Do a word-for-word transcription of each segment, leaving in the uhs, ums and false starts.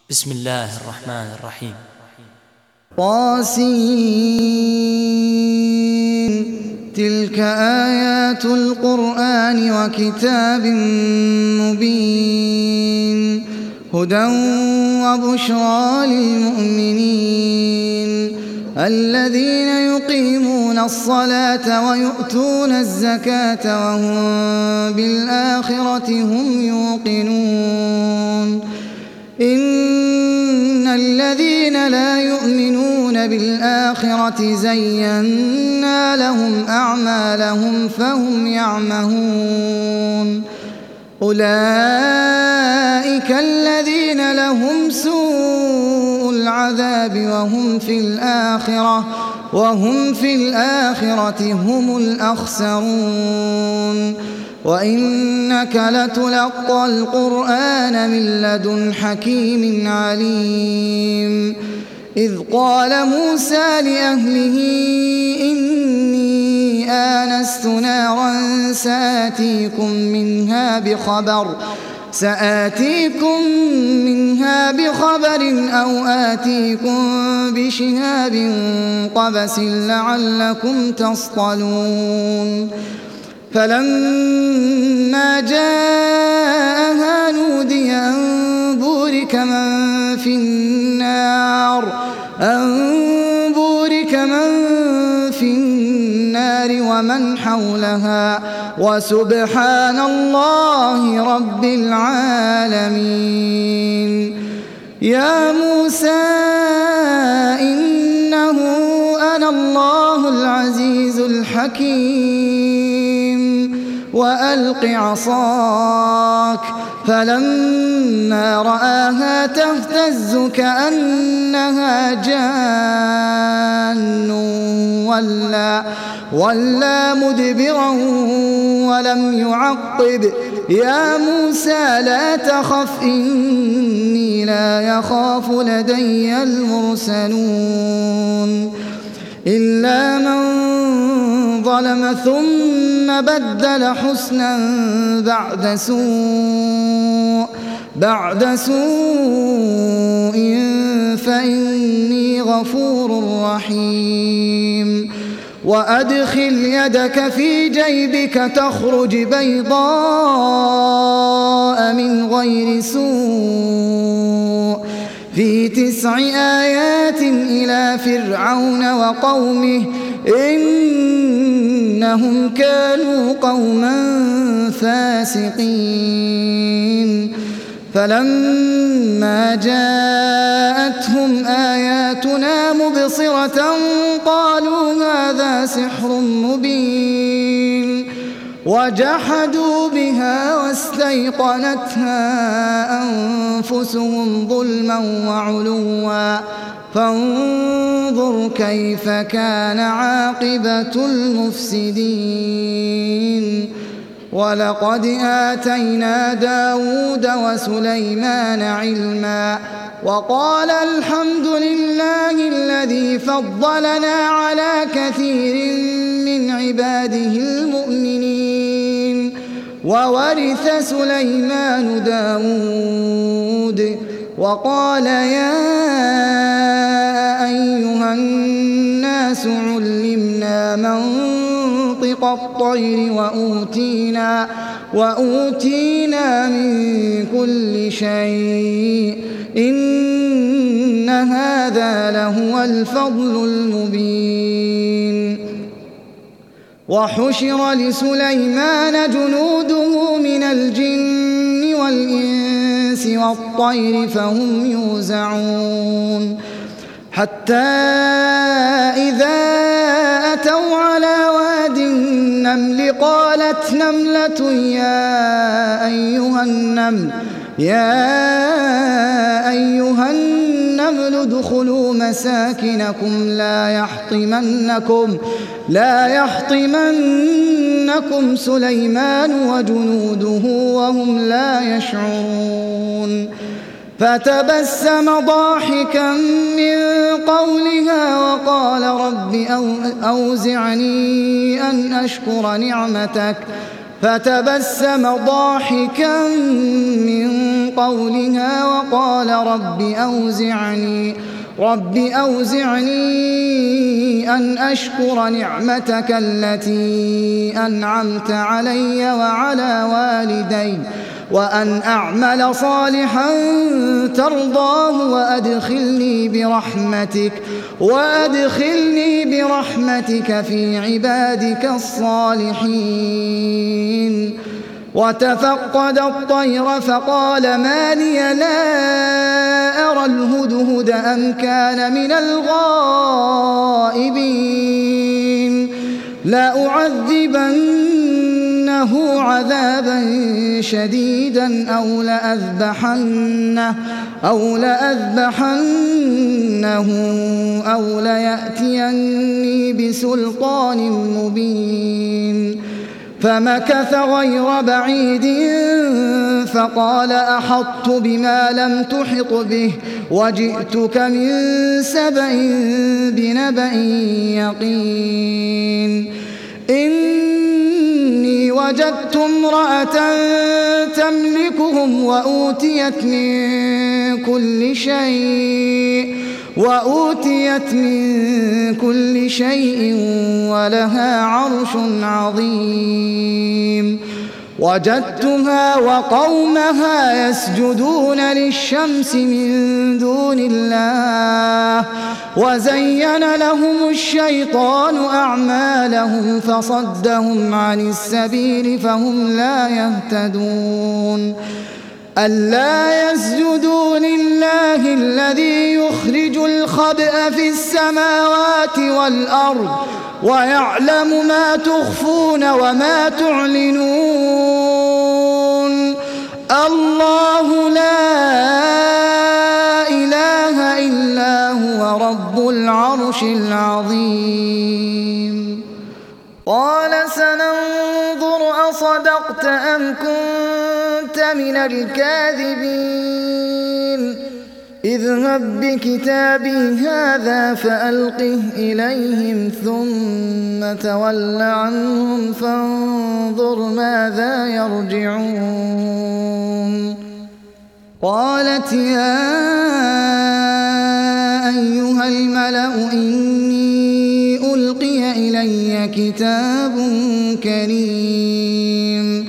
بسم الله الرحمن الرحيم. طاسين تلك آيات القرآن وكتاب مبين هدى وبشرى للمؤمنين الذين يقيمون الصلاة ويؤتون الزكاة وهم بالآخرة هم يوقنون إن الذين لا يؤمنون بالآخرة زينا لهم أعمالهم فهم يعمهون أولئك الذين لهم سوء العذاب وهم في الآخرة وهم في الآخرة هم الأخسرون وإنك لتلقى القرآن من لدن حكيم عليم إذ قال موسى لأهله إني آنست نارا سآتيكم منها بخبر سآتيكم منها بخبر أو آتيكم بشهاب قبس لعلكم تصطلون فلما جاءها نودي أن بورك من في النار أن بورك من في النار ومن حولها وسبحان الله رب العالمين يا موسى إنه أنا الله العزيز الحكيم وألق عصاك فلما رآها تهتز كأنها جان ولا, ولا مدبرا ولم يعقب يا موسى لا تخف إني لا يخاف لدي المرسلون إلا من ظلم ثم بدل حسنا بعد سوء بعد سوء فإني غفور رحيم وأدخل يدك في جيبك تخرج بيضاء من غير سوء في تسع آيات إلى فرعون وقومه إنهم كانوا قوما فاسقين فلما جاءتهم آياتنا مبصرة قالوا هذا سحر مبين وجحدوا بها واستيقنتها أنفسهم ظلما وعلوا فانظر كيف كان عاقبة المفسدين ولقد آتينا داود وسليمان علما وقال الحمد لله الذي فضلنا على كثير من عباده المؤمنين وورث سليمان داود وقال يا أيها الناس علمنا منطق الطير وأوتينا, وأوتينا من كل شيء إن هذا لهو الفضل المبين وحشر لسليمان جنوده من الجن والإنس والطير فهم يوزعون حتى إذا أتوا على واد النمل قالت نملة يا أيها النمل يا أيها النمل ادخلوا مساكنكم لا يحطمنكم لا يحطمنكم سليمان وجنوده وهم لا يشعرون فتبسم ضاحكا من قولها وقال رب أوزعني أن أشكر نعمتك فتبسم ضاحكا من قولها وقال رب أوزعني رب أوزعني أن أشكر نعمتك التي أنعمت علي وعلى والدي وأن أعمل صالحا ترضاه وأدخلني برحمتك وأدخلني برحمتك في عبادك الصالحين. وتفقد الطير فقال ما لي لا أرى الهدهد أم كان من الغائبين لأعذبنه عذابا شديدا أو لأذبحنه أو لأذبحنه أو ليأتيني بسلطان مبين. فمكث غير بعيد فقال أحطت بما لم تحط به وجئتك من سبأ بنبأ يقين. إني وجدت امرأة تملكهم وأوتيت من كل شيء وأوتيت من كل شيء ولها عرش عظيم. وجدتها وقومها يسجدون للشمس من دون الله وزين لهم الشيطان أعمالهم فصدهم عن السبيل فهم لا يهتدون. ألا يسجدوا لله الذي يخرج الخبأ في السماوات والأرض ويعلم ما تخفون وما تعلنون. الله لا إله إلا هو رب العرش العظيم. قال سننظر أصدقت أم كنت من الكاذبين. اذهب بكتابي هذا فألقه إليهم ثم تول عنهم فانظر ماذا يرجعون. قالت يا أيها الملأ إني ألقي إلي كتاب كريم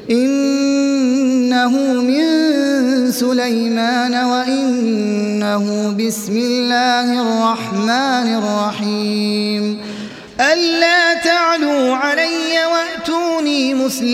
إنه من سليمان وإنه بسم الله الرحمن الرحيم ألا تعلوا علي وأتوني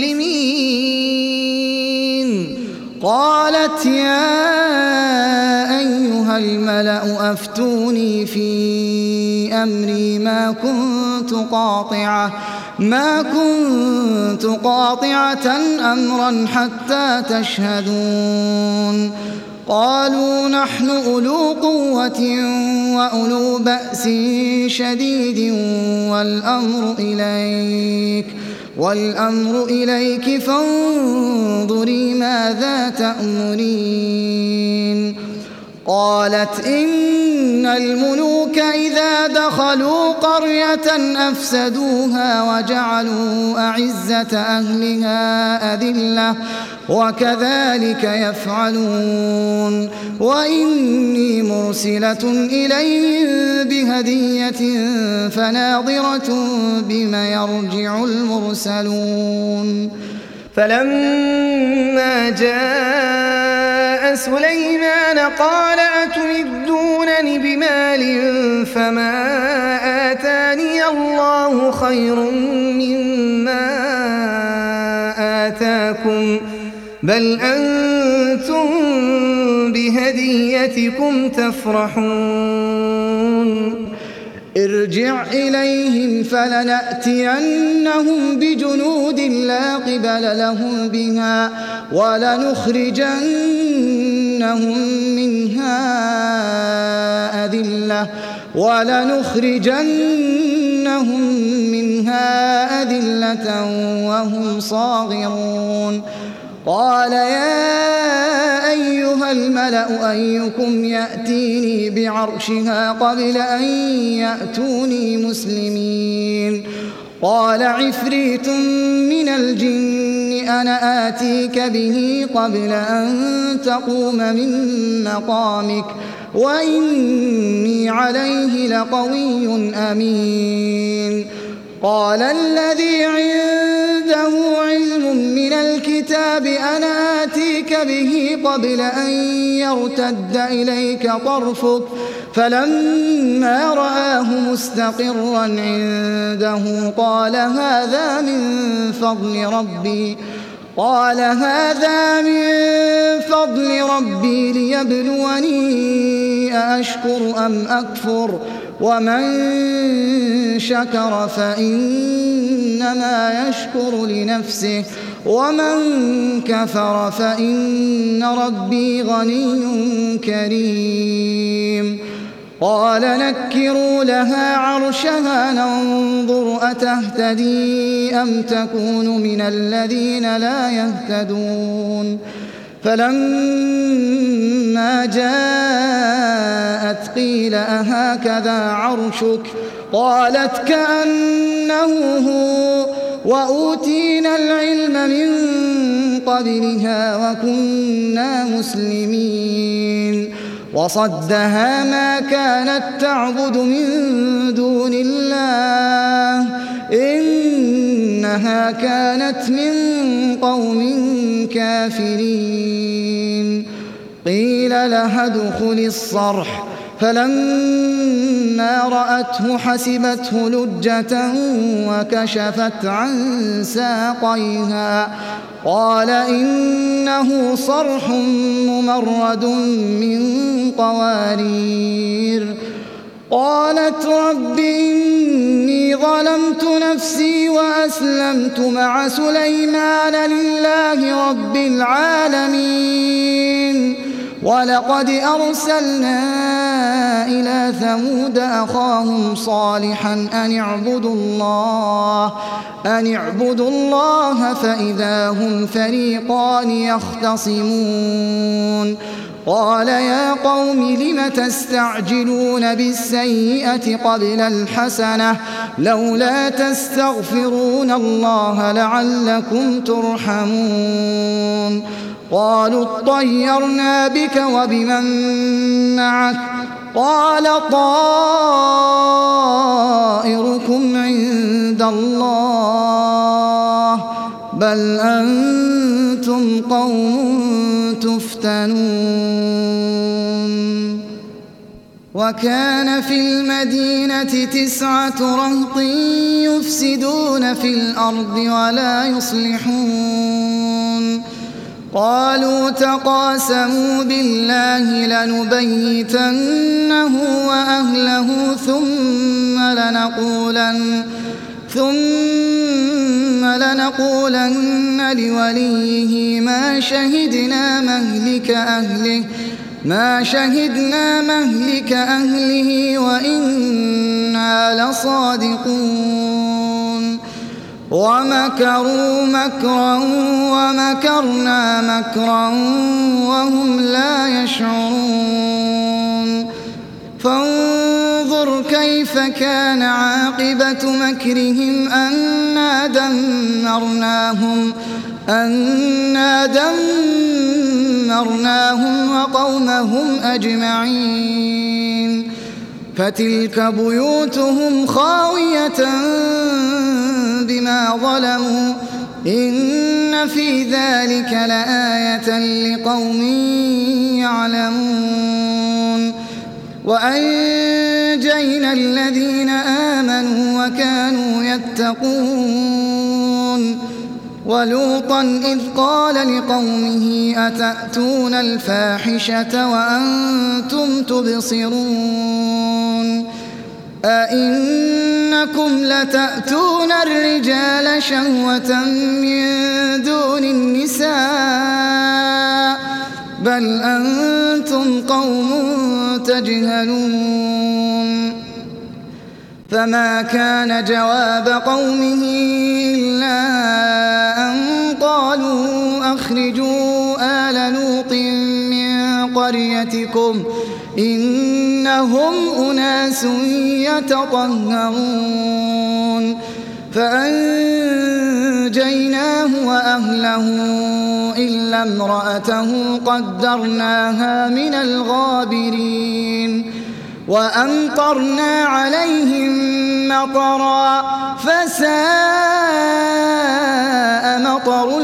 مسلمين. قالت يا أيها الملأ أفتوني في أمري ما كنت قاطعة ما كنت قاطعة أمرا حتى تشهدون. قالوا نحن أولو قوة وأولو بأس شديد والأمر إليك والأمر إليك فانظري ماذا تأمرين. قالت إن الملوك إذا دخلوا قرية أفسدوها وجعلوا أعزة أهلها أذلة وكذلك يفعلون. وإني مرسلة إليهم بهدية فناظرة بما يرجع المرسلون. فلما جاء سليمان قال أتمدونني بمال فما آتاني الله خير مما آتاكم بل أنتم بهديتكم تفرحون. ارجع إليهم فلنأتينهم بجنود لا قبل لهم بها ولنخرجنهم منها أذلة ولنخرجنهم منها أذلة وهم صاغرون. قال يا أيها الملأ أيكم يأتيني بعرشها قبل أن يأتوني مسلمين. قال عفريت من الجن أنا آتيك به قبل أن تقوم من مقامك وإني عليه لقوي أمين. قال الذي عنده علم من الكتاب أنا آتيك به قبل أن يرتد إليك طرفك فلما رآه مستقرا عنده قال هذا من فضل ربي قال هذا من فضل ربي ليبلوني أأشكر أم أكفر ومن شكر فإنما يشكر لنفسه ومن كفر فإن ربي غني كريم. قال نكروا لها عرشها ننظر أتهتدي أم تكون من الذين لا يهتدون. فلما جاءت قيل أهكذا عرشك قالت كأنه هو وأوتينا العلم من قبلها وكنا مسلمين. وصدها ما كانت تعبد من دون الله إنها كانت من قوم كافرين. قيل لها ادخل الصرح فلما رأته حسبته لجة وكشفت عن ساقيها قال إنه صرح ممرد من قوارير. قالت رب إني ظلمت نفسي وأسلمت مع سليمان لله رب العالمين. ولقد أرسلنا إلى ثمود أخاهم صالحا أن اعبدوا الله أن اعبدوا الله فإذا هم فريقان يختصمون. قال يا قوم لم تستعجلون بالسيئة قبل الحسنة لولا تستغفرون الله لعلكم ترحمون. قالوا اطيرنا بك وبمن معك قال طائركم عند الله بل أنتم قوم تفتنون. وكان في المدينة تسعة رهط يفسدون في الأرض ولا يصلحون. قالوا تقاسموا بالله لنبيتنه وأهله ثم لنقولن ثم لنقولن لوليه ما شهدنا مهلك أهله ما شهدنا مهلك أهله وإنا لصادقون. ومكروا مكرا ومكرنا مكرا وهم لا يشعرون. فانظر كيف كان عاقبة مكرهم أنا دمرناهم أنا دمرناهم وقومهم أجمعين. فتلك بيوتهم خاوية بما ظلموا إن في ذلك لآية لقوم يعلمون. وأنجينا الذين آمنوا وكانوا يتقون. ولوطا إذ قال لقومه أتأتون الفاحشة وأنتم تبصرون أئنكم لتأتون الرجال شهوة من دون النساء بل أنتم قوم تجهلون. فما كان جواب قومه إلا أن قالوا أخرجوا آل لوط من قريتكم إنهم أناس يتطهرون. فأنجيناه وأهله إلا امرأته قدرناها من الغابرين وأمطرنا عليهم مطرا فساء مطر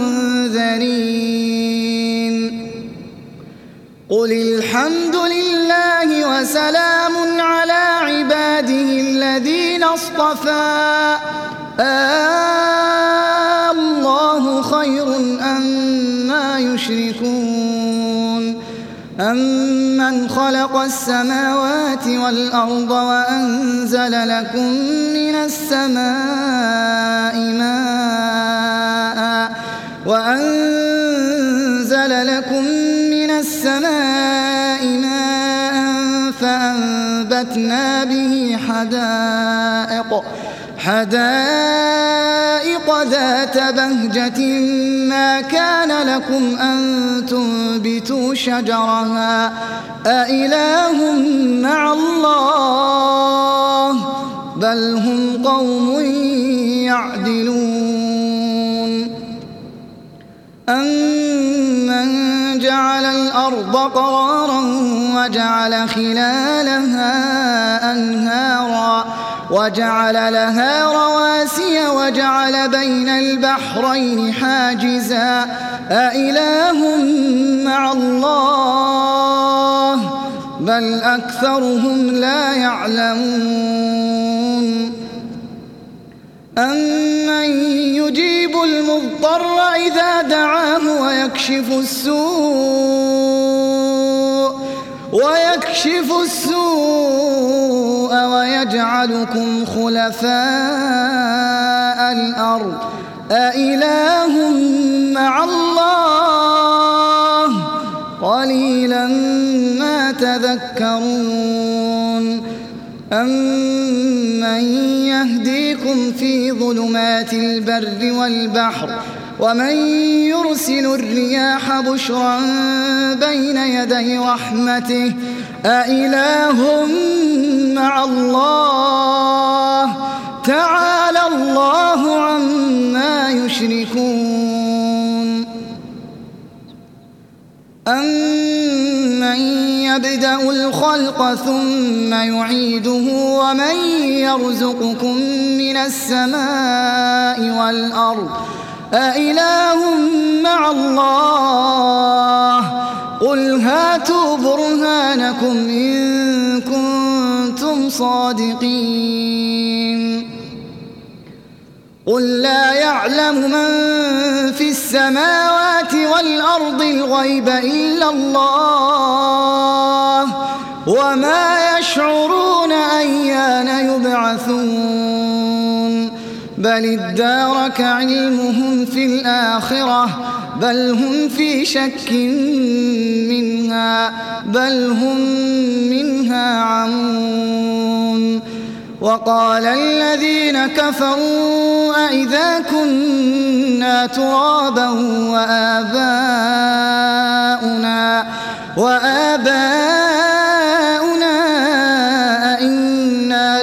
المنذرين قل الحمد لله وسلام على عباده الذين اصطفى آه الله خير أما يشركون أمن خلق السماوات والأرض وأنزل لكم من السماء ماء وأنزل لكم من السماء ماء فأنبتنا به حدائق حدائق ذات بهجة ما كان لكم أن تنبتوا شجرها أإله مع الله بل هم قوم يعدلون أمن جعل الأرض قرارا وجعل خلالها أنهارا وجعل لها رواسي وجعل بين البحرين حاجزا أإله مع الله بل أكثرهم لا يعلمون أمن يجيب المضطر إذا دعاه ويكشف السوء ويكشف السوء ويجعلكم خلفاء الأرض أإله مع الله قليلا ما تذكرون أمن يهديكم في ظلمات البر والبحر ومن يرسل الرياح بشرا بين يدي رحمته أإله مع الله تعالى الله عما يشركون أمن يبدأ الخلق ثم يعيده ومن يرزقكم من السماء والأرض أإله مع الله قل هاتوا برهانكم إن كنتم صادقين قل لا يعلم من في السماوات والأرض الغيب إلا الله وما يشعرون أيان يبعثون بل ادارك علمهم في الآخرة بل هم في شك منها بل هم منها عمون وقال الذين كفروا أئذا كنا ترابا وآباؤنا وآباؤنا أئنا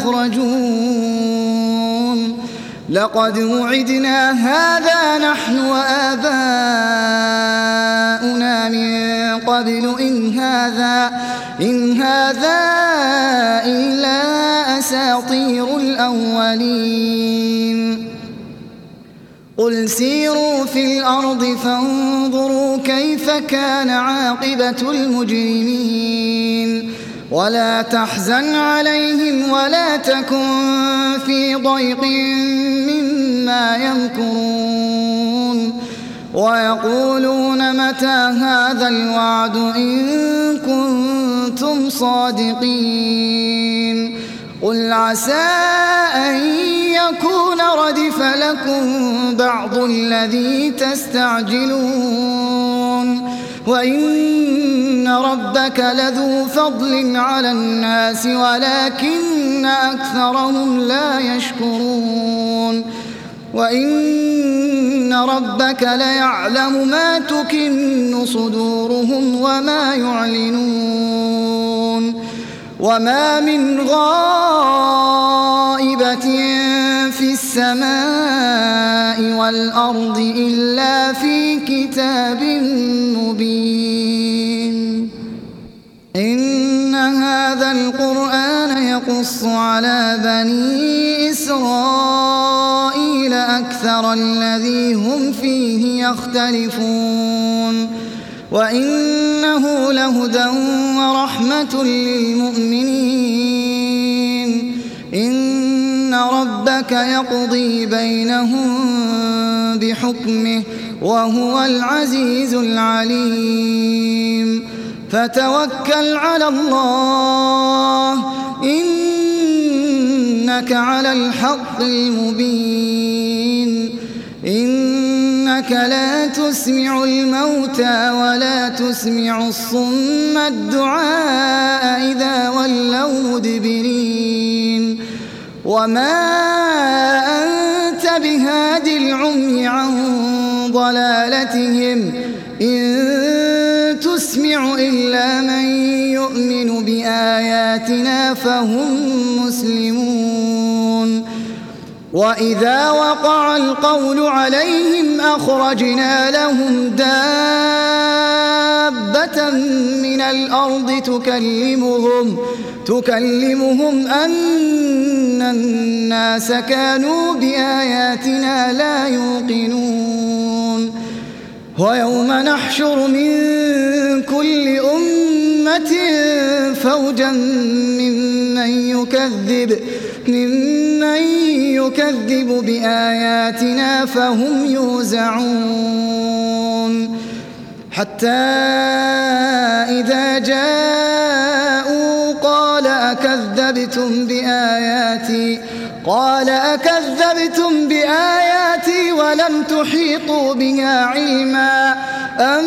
لمخرجون لقد وعدنا هذا نحن وآباؤنا من قبل إن هذا إن هذا إلا أساطير الأولين قل سيروا في الأرض فانظروا كيف كان عاقبة المجرمين ولا تحزن عليهم ولا تكن في ضيق مما يمكرون ويقولون متى هذا الوعد إن كنتم صادقين قل عسى أن يكون ردف لكم بعض الذي تستعجلون وإن ربك لذو فضل على الناس ولكن أكثرهم لا يشكرون وإن ربك ليعلم ما تكن صدورهم وما يعلنون وما من غائبة في السماء والأرض إلا في كتاب مبين إن هذا القرآن يقص على بني إسرائيل أكثر الذي هم فيه يختلفون وإنه لهدى ورحمة للمؤمنين إن ربك يقضي بينهم بحكمه وهو العزيز العليم فتوكل على الله إنك على الحق المبين إنك لا تسمع الموتى ولا تسمع الصم الدعاء إذا ولوا مدبرين وما أنت بهاد العمي عن ضلالتهم إن تسمع إلا من يؤمن بآياتنا فهم مسلمون وإذا وقع القول عليهم أخرجنا لهم دابة من الأرض تكلمهم تكلمهم أن الناس كانوا بآياتنا لا يوقنون ويوم نحشر من كل أمة فوجا ممن يكذب ممن يكذب بآياتنا فهم يوزعون حتى إذا جاءوا قال أكذبتم بآياتي قال أكذبتم بآياتي ولم تحيطوا بها علما أم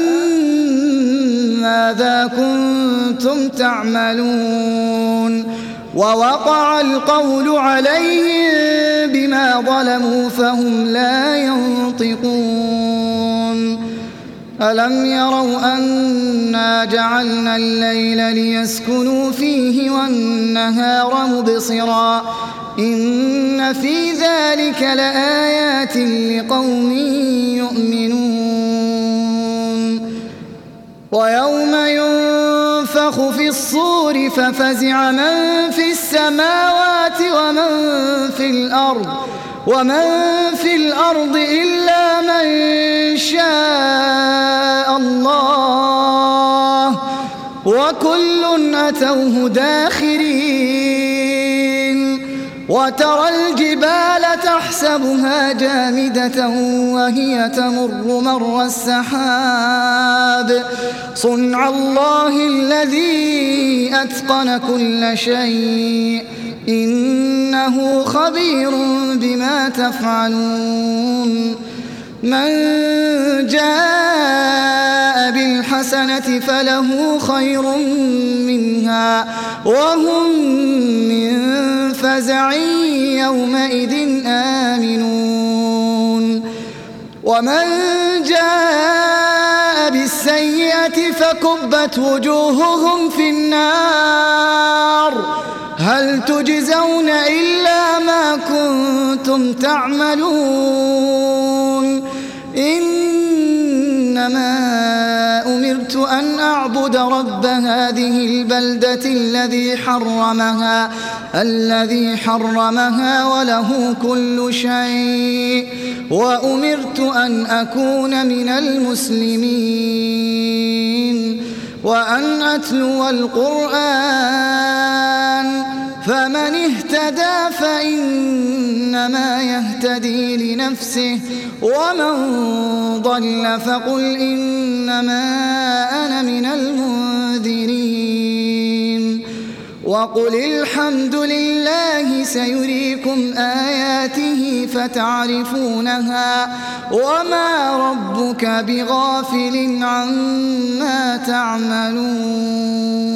ماذا كنتم تعملون ووقع القول عليهم بما ظلموا فهم لا ينطقون ألم يروا أنا جعلنا الليل ليسكنوا فيه والنهار مبصرا إن في ذلك لآيات لقوم يؤمنون ويوم ينفخ في الصور ففزع من في السماوات ومن في الأرض ومن في الأرض إلا من شاء الله وكل أتوه داخرين وترى الجبال تحسبها جامدة وهي تمر مر السحاب صنع الله الذي أتقن كل شيء إنه خبير بما تفعلون من جاء بالحسنة فله خير منها وهم من فزع يومئذ آمنون ومن جاء بالسيئة فكبت وجوههم في النار هل تجزون إلا ما كنتم تعملون إنما أمرت أن أعبد رب هذه البلدة الذي حرمها الذي حرمها وله كل شيء وأمرت أن أكون من المسلمين وأن أتلو القرآن فمن اهتدى فإنما يهتدي لنفسه ومن ضل فقل إنما أنا من المنذرين وقل الحمد لله سيريكم آياته فتعرفونها وما ربك بغافل عما تعملون